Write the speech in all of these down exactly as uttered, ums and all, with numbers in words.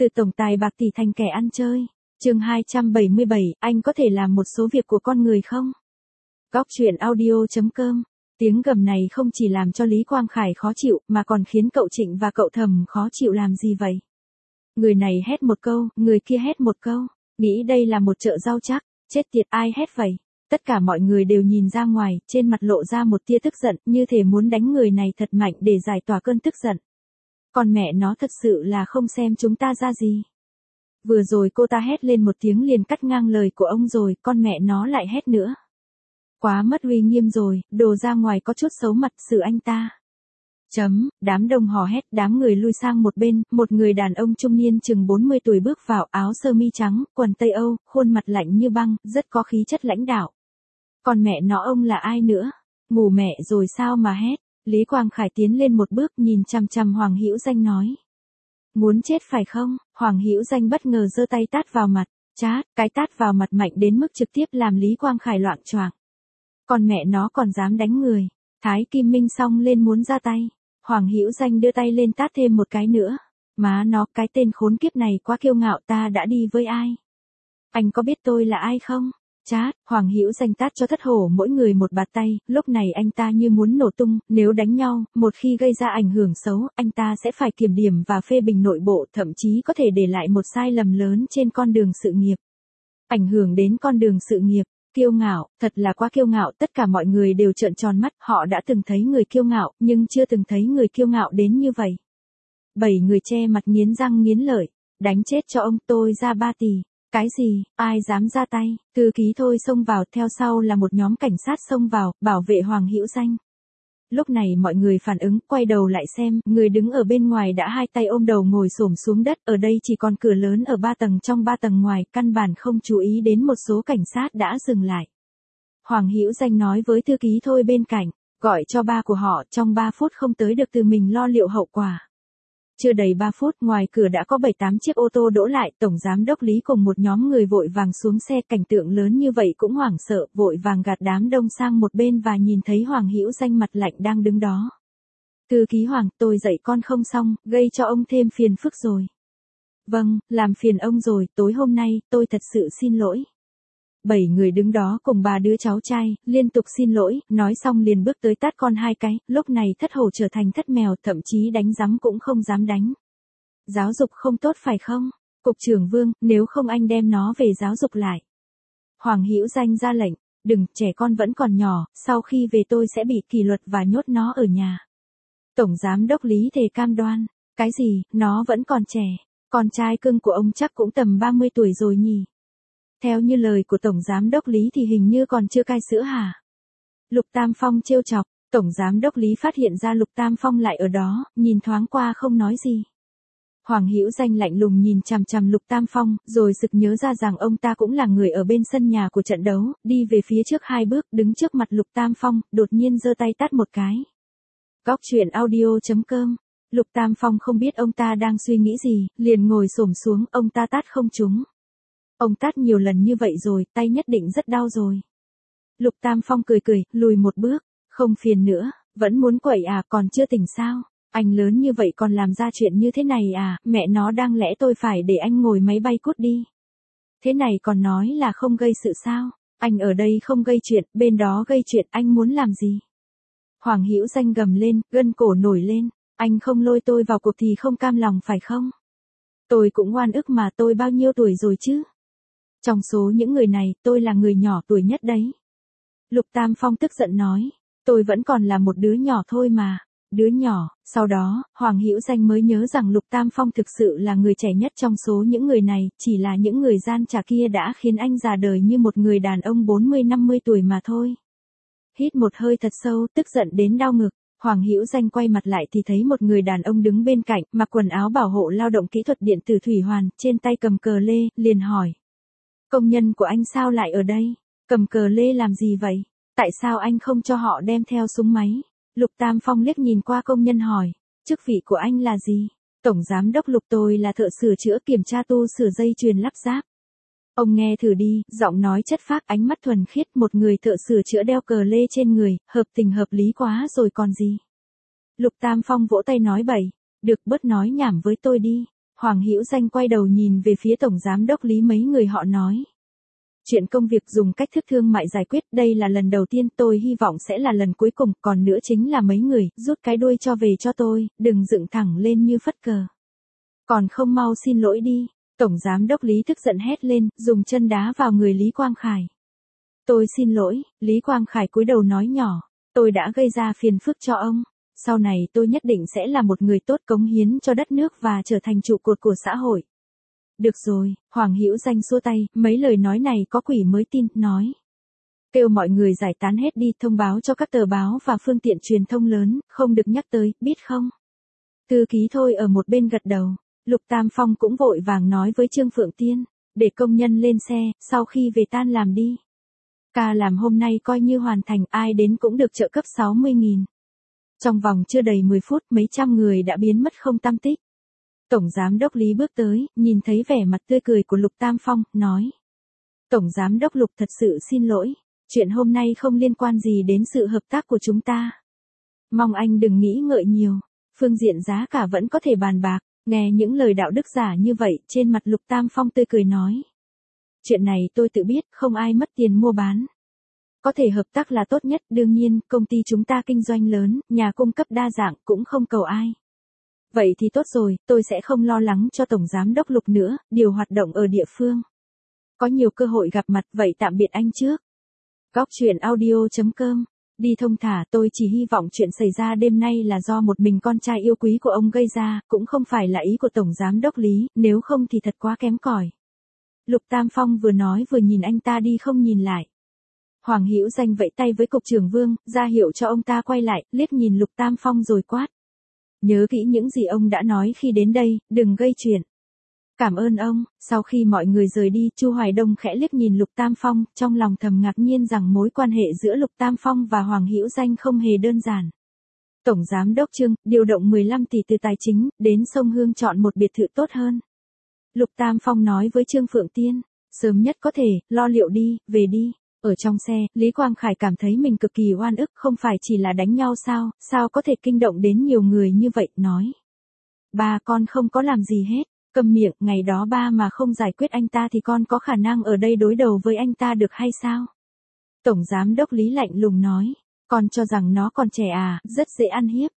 Từ tổng tài bạc tỷ thành kẻ ăn chơi. Chương hai trăm bảy mươi bảy, anh có thể làm một số việc của con người không? Góc truyện audio chấm com. Tiếng gầm này không chỉ làm cho Lý Quang Khải khó chịu, mà còn khiến cậu Trịnh và cậu Thẩm khó chịu làm gì vậy? Người này hét một câu, người kia hét một câu, nghĩ đây là một chợ rau chắc, chết tiệt ai hét vậy? Tất cả mọi người đều nhìn ra ngoài, trên mặt lộ ra một tia tức giận, như thể muốn đánh người này thật mạnh để giải tỏa cơn tức giận. Còn mẹ nó thật sự là không xem chúng ta ra gì. Vừa rồi cô ta hét lên một tiếng liền cắt ngang lời của ông rồi, con mẹ nó lại hét nữa. Quá mất uy nghiêm rồi, đồ ra ngoài có chút xấu mặt xử anh ta. Chấm, đám đông hò hét, đám người lui sang một bên, một người đàn ông trung niên chừng bốn mươi tuổi bước vào, áo sơ mi trắng, quần Tây Âu, khuôn mặt lạnh như băng, rất có khí chất lãnh đạo. Còn mẹ nó ông là ai nữa? Mù mẹ rồi sao mà hét? Lý Quang Khải tiến lên một bước nhìn chằm chằm Hoàng Hữu Danh nói. Muốn chết phải không? Hoàng Hữu Danh bất ngờ giơ tay tát vào mặt, chát, cái tát vào mặt mạnh đến mức trực tiếp làm Lý Quang Khải loạng choạng. Còn mẹ nó còn dám đánh người. Thái Kim Minh xông lên muốn ra tay. Hoàng Hữu Danh đưa tay lên tát thêm một cái nữa. Má nó, cái tên khốn kiếp này quá kiêu ngạo, ta đã đi với ai? Anh có biết tôi là ai không? Chát, Hoàng Hữu Danh tát cho thất hổ mỗi người một bạt tay, lúc này anh ta như muốn nổ tung, nếu đánh nhau, một khi gây ra ảnh hưởng xấu, anh ta sẽ phải kiểm điểm và phê bình nội bộ, thậm chí có thể để lại một sai lầm lớn trên con đường sự nghiệp. Ảnh hưởng đến con đường sự nghiệp, kiêu ngạo, thật là quá kiêu ngạo, tất cả mọi người đều trợn tròn mắt, họ đã từng thấy người kiêu ngạo, nhưng chưa từng thấy người kiêu ngạo đến như vậy. Bảy người che mặt nghiến răng nghiến lợi, đánh chết cho ông, tôi ra ba tỷ. Cái gì, ai dám ra tay? Thư ký thôi xông vào, theo sau là một nhóm cảnh sát xông vào, bảo vệ Hoàng Hữu Danh. Lúc này mọi người phản ứng, quay đầu lại xem, người đứng ở bên ngoài đã hai tay ôm đầu ngồi xổm xuống đất, ở đây chỉ còn cửa lớn ở ba tầng trong ba tầng ngoài, căn bản không chú ý đến một số cảnh sát đã dừng lại. Hoàng Hữu Danh nói với thư ký thôi bên cạnh, gọi cho ba của họ, trong ba phút không tới được từ mình lo liệu hậu quả. Chưa đầy ba phút, ngoài cửa đã có bảy tám chiếc ô tô đỗ lại, tổng giám đốc Lý cùng một nhóm người vội vàng xuống xe, cảnh tượng lớn như vậy cũng hoảng sợ, vội vàng gạt đám đông sang một bên và nhìn thấy Hoàng Hữu Danh mặt lạnh đang đứng đó. Thư ký Hoàng, tôi dạy con không xong, gây cho ông thêm phiền phức rồi. Vâng, làm phiền ông rồi, tối hôm nay, tôi thật sự xin lỗi. Bảy người đứng đó cùng ba đứa cháu trai, liên tục xin lỗi, nói xong liền bước tới tát con hai cái, lúc này thất hổ trở thành thất mèo, thậm chí đánh giấm cũng không dám đánh. Giáo dục không tốt phải không? Cục trưởng Vương, nếu không anh đem nó về giáo dục lại. Hoàng Hữu Danh ra lệnh, đừng, trẻ con vẫn còn nhỏ, sau khi về tôi sẽ bị kỷ luật và nhốt nó ở nhà. Tổng giám đốc Lý thề cam đoan, cái gì, nó vẫn còn trẻ, con trai cưng của ông chắc cũng tầm ba mươi tuổi rồi nhỉ? Theo như lời của Tổng Giám đốc Lý thì hình như còn chưa cai sữa hả? Lục Tam Phong trêu chọc, Tổng Giám đốc Lý phát hiện ra Lục Tam Phong lại ở đó, nhìn thoáng qua không nói gì. Hoàng Hữu Danh lạnh lùng nhìn chằm chằm Lục Tam Phong, rồi sực nhớ ra rằng ông ta cũng là người ở bên sân nhà của trận đấu, đi về phía trước hai bước, đứng trước mặt Lục Tam Phong, đột nhiên giơ tay tát một cái. Góc truyện audio chấm com. Lục Tam Phong không biết ông ta đang suy nghĩ gì, liền ngồi xổm xuống, ông ta tát không trúng. Ông tát nhiều lần như vậy rồi, tay nhất định rất đau rồi. Lục Tam Phong cười cười, lùi một bước, không phiền nữa, vẫn muốn quậy à, còn chưa tỉnh sao? Anh lớn như vậy còn làm ra chuyện như thế này à, mẹ nó đang lẽ tôi phải để anh ngồi máy bay cút đi. Thế này còn nói là không gây sự sao? Anh ở đây không gây chuyện, bên đó gây chuyện, anh muốn làm gì? Hoàng Hữu Danh gầm lên, gân cổ nổi lên, anh không lôi tôi vào cuộc thì không cam lòng phải không? Tôi cũng oan ức mà, tôi bao nhiêu tuổi rồi chứ? Trong số những người này, tôi là người nhỏ tuổi nhất đấy. Lục Tam Phong tức giận nói, tôi vẫn còn là một đứa nhỏ thôi mà, đứa nhỏ. Sau đó, Hoàng Hữu Danh mới nhớ rằng Lục Tam Phong thực sự là người trẻ nhất trong số những người này, chỉ là những người gian trá kia đã khiến anh già đời như một người đàn ông bốn mươi năm mươi tuổi mà thôi. Hít một hơi thật sâu, tức giận đến đau ngực. Hoàng Hữu Danh quay mặt lại thì thấy một người đàn ông đứng bên cạnh, mặc quần áo bảo hộ lao động kỹ thuật điện tử thủy hoàn, trên tay cầm cờ lê, liền hỏi. Công nhân của anh sao lại ở đây? Cầm cờ lê làm gì vậy? Tại sao anh không cho họ đem theo súng máy? Lục Tam Phong liếc nhìn qua công nhân hỏi. Chức vị của anh là gì? Tổng giám đốc Lục, tôi là thợ sửa chữa kiểm tra tu sửa dây chuyền lắp ráp. Ông nghe thử đi, giọng nói chất phác, ánh mắt thuần khiết, một người thợ sửa chữa đeo cờ lê trên người, hợp tình hợp lý quá rồi còn gì. Lục Tam Phong vỗ tay nói bậy, được, bớt nói nhảm với tôi đi. Hoàng Hữu Danh quay đầu nhìn về phía Tổng Giám đốc Lý mấy người họ nói. Chuyện công việc dùng cách thức thương mại giải quyết đây là lần đầu tiên, tôi hy vọng sẽ là lần cuối cùng, còn nữa chính là mấy người, rút cái đuôi cho về cho tôi, đừng dựng thẳng lên như phất cờ. Còn không mau xin lỗi đi, Tổng Giám đốc Lý tức giận hét lên, dùng chân đá vào người Lý Quang Khải. Tôi xin lỗi, Lý Quang Khải cúi đầu nói nhỏ, tôi đã gây ra phiền phức cho ông. Sau này tôi nhất định sẽ là một người tốt, cống hiến cho đất nước và trở thành trụ cột của xã hội. Được rồi, Hoàng Hữu Danh xua tay, mấy lời nói này có quỷ mới tin, nói. Kêu mọi người giải tán hết đi, thông báo cho các tờ báo và phương tiện truyền thông lớn, không được nhắc tới, biết không? Thư ký Thôi ở một bên gật đầu, Lục Tam Phong cũng vội vàng nói với Trương Phượng Tiên, để công nhân lên xe, sau khi về tan làm đi. Ca làm hôm nay coi như hoàn thành, ai đến cũng được trợ cấp sáu mươi nghìn. Trong vòng chưa đầy mười phút, mấy trăm người đã biến mất không tăm tích. Tổng Giám đốc Lý bước tới, nhìn thấy vẻ mặt tươi cười của Lục Tam Phong, nói. Tổng Giám đốc Lục thật sự xin lỗi, chuyện hôm nay không liên quan gì đến sự hợp tác của chúng ta. Mong anh đừng nghĩ ngợi nhiều, phương diện giá cả vẫn có thể bàn bạc. Nghe những lời đạo đức giả như vậy, trên mặt Lục Tam Phong tươi cười nói. Chuyện này tôi tự biết, không ai mất tiền mua bán. Có thể hợp tác là tốt nhất, đương nhiên, công ty chúng ta kinh doanh lớn, nhà cung cấp đa dạng, cũng không cầu ai. Vậy thì tốt rồi, tôi sẽ không lo lắng cho Tổng Giám đốc Lục nữa, điều hoạt động ở địa phương. Có nhiều cơ hội gặp mặt, vậy tạm biệt anh trước. Góc truyện audio chấm com. Đi thông thả, tôi chỉ hy vọng chuyện xảy ra đêm nay là do một mình con trai yêu quý của ông gây ra, cũng không phải là ý của Tổng Giám đốc Lý, nếu không thì thật quá kém cỏi. Lục Tam Phong vừa nói vừa nhìn anh ta đi không nhìn lại. Hoàng Hữu Danh vẫy tay với cục trưởng Vương, ra hiệu cho ông ta quay lại, liếc nhìn Lục Tam Phong rồi quát. Nhớ kỹ những gì ông đã nói khi đến đây, đừng gây chuyện. Cảm ơn ông. Sau khi mọi người rời đi, Chu Hoài Đông khẽ liếc nhìn Lục Tam Phong, trong lòng thầm ngạc nhiên rằng mối quan hệ giữa Lục Tam Phong và Hoàng Hữu Danh không hề đơn giản. Tổng Giám đốc Trương, điều động mười lăm tỷ từ tài chính, đến sông Hương chọn một biệt thự tốt hơn. Lục Tam Phong nói với Trương Phượng Tiên, sớm nhất có thể, lo liệu đi, về đi. Ở trong xe, Lý Quang Khải cảm thấy mình cực kỳ oan ức, không phải chỉ là đánh nhau sao, sao có thể kinh động đến nhiều người như vậy, nói. Ba con không có làm gì hết, câm miệng, ngày đó ba mà không giải quyết anh ta thì con có khả năng ở đây đối đầu với anh ta được hay sao? Tổng Giám đốc Lý lạnh lùng nói, con cho rằng nó còn trẻ à, rất dễ ăn hiếp.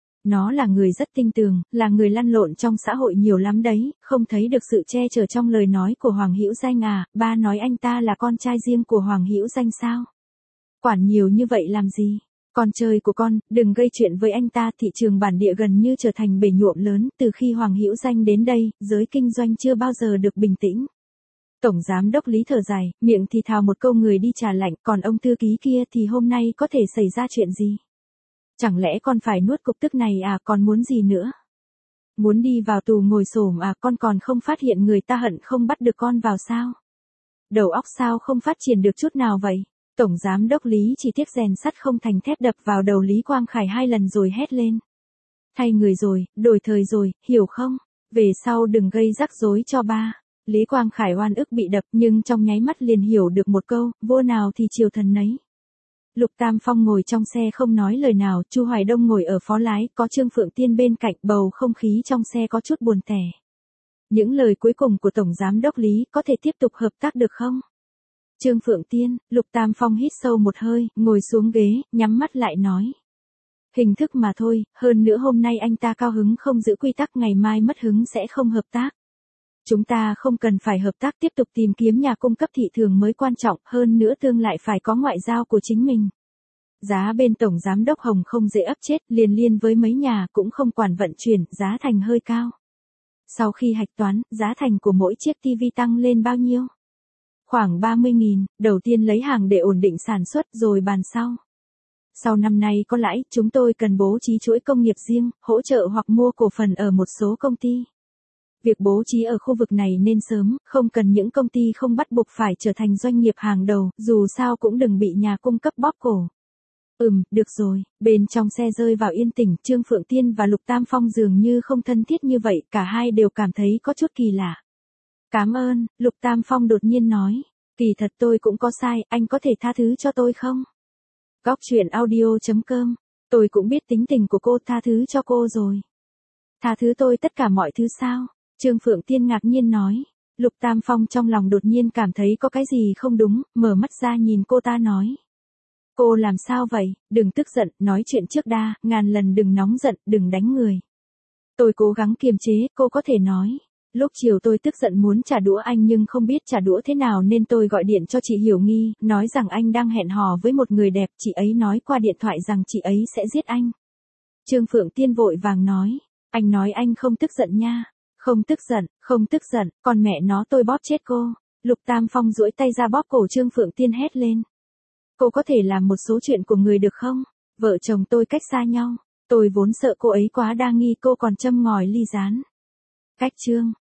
Nó là người rất tinh tường, là người lăn lộn trong xã hội nhiều lắm đấy, không thấy được sự che chở trong lời nói của Hoàng Hữu Danh à, ba nói anh ta là con trai riêng của Hoàng Hữu Danh sao? Quản nhiều như vậy làm gì? Con chơi của con, đừng gây chuyện với anh ta, thị trường bản địa gần như trở thành bể nhuộm lớn, từ khi Hoàng Hữu Danh đến đây, giới kinh doanh chưa bao giờ được bình tĩnh. Tổng Giám đốc Lý thở dài, miệng thì thào một câu người đi trà lạnh, còn ông thư ký kia thì hôm nay có thể xảy ra chuyện gì? Chẳng lẽ con phải nuốt cục tức này à, còn muốn gì nữa? Muốn đi vào tù ngồi xổm à, con còn không phát hiện người ta hận không bắt được con vào sao? Đầu óc sao không phát triển được chút nào vậy? Tổng Giám đốc Lý chỉ tiếc rèn sắt không thành thép đập vào đầu Lý Quang Khải hai lần rồi hét lên. Thay người rồi, đổi thời rồi, hiểu không? Về sau đừng gây rắc rối cho ba. Lý Quang Khải oan ức bị đập nhưng trong nháy mắt liền hiểu được một câu, vua nào thì triều thần nấy. Lục Tam Phong ngồi trong xe không nói lời nào, Chu Hoài Đông ngồi ở phó lái, có Trương Phượng Tiên bên cạnh, bầu không khí trong xe có chút buồn tẻ. Những lời cuối cùng của Tổng Giám đốc Lý có thể tiếp tục hợp tác được không? Trương Phượng Tiên, Lục Tam Phong hít sâu một hơi, ngồi xuống ghế, nhắm mắt lại nói. Hình thức mà thôi, hơn nữa hôm nay anh ta cao hứng không giữ quy tắc, ngày mai mất hứng sẽ không hợp tác. Chúng ta không cần phải hợp tác, tiếp tục tìm kiếm nhà cung cấp thị trường mới quan trọng, hơn nữa tương lại phải có ngoại giao của chính mình. Giá bên Tổng Giám đốc Hồng không dễ ấp chết, liền liên với mấy nhà cũng không quản vận chuyển, giá thành hơi cao. Sau khi hạch toán, giá thành của mỗi chiếc tivi tăng lên bao nhiêu? Khoảng ba mươi nghìn, đầu tiên lấy hàng để ổn định sản xuất rồi bàn sau. Sau năm nay có lãi, chúng tôi cần bố trí chuỗi công nghiệp riêng, hỗ trợ hoặc mua cổ phần ở một số công ty. Việc bố trí ở khu vực này nên sớm, không cần những công ty không bắt buộc phải trở thành doanh nghiệp hàng đầu, dù sao cũng đừng bị nhà cung cấp bóp cổ. Ừm, được rồi, bên trong xe rơi vào yên tĩnh, Trương Phượng Tiên và Lục Tam Phong dường như không thân thiết như vậy, cả hai đều cảm thấy có chút kỳ lạ. Cảm ơn, Lục Tam Phong đột nhiên nói, kỳ thật tôi cũng có sai, anh có thể tha thứ cho tôi không? Góc truyện audio chấm com, tôi cũng biết tính tình của cô, tha thứ cho cô rồi. Tha thứ tôi tất cả mọi thứ sao? Trương Phượng Tiên ngạc nhiên nói. Lục Tam Phong trong lòng đột nhiên cảm thấy có cái gì không đúng, mở mắt ra nhìn cô ta nói. Cô làm sao vậy, đừng tức giận, nói chuyện trước đa, ngàn lần đừng nóng giận, đừng đánh người. Tôi cố gắng kiềm chế, cô có thể nói. Lúc chiều tôi tức giận muốn trả đũa anh nhưng không biết trả đũa thế nào nên tôi gọi điện cho chị Hiểu Nghi, nói rằng anh đang hẹn hò với một người đẹp, chị ấy nói qua điện thoại rằng chị ấy sẽ giết anh. Trương Phượng Tiên vội vàng nói, anh nói anh không tức giận nha. Không tức giận, không tức giận, còn mẹ nó tôi bóp chết cô. Lục Tam Phong duỗi tay ra bóp cổ Trương Phượng Tiên hét lên. Cô có thể làm một số chuyện của người được không? Vợ chồng tôi cách xa nhau. Tôi vốn sợ cô ấy quá đa nghi cô còn châm ngòi ly gián. Cách Trương.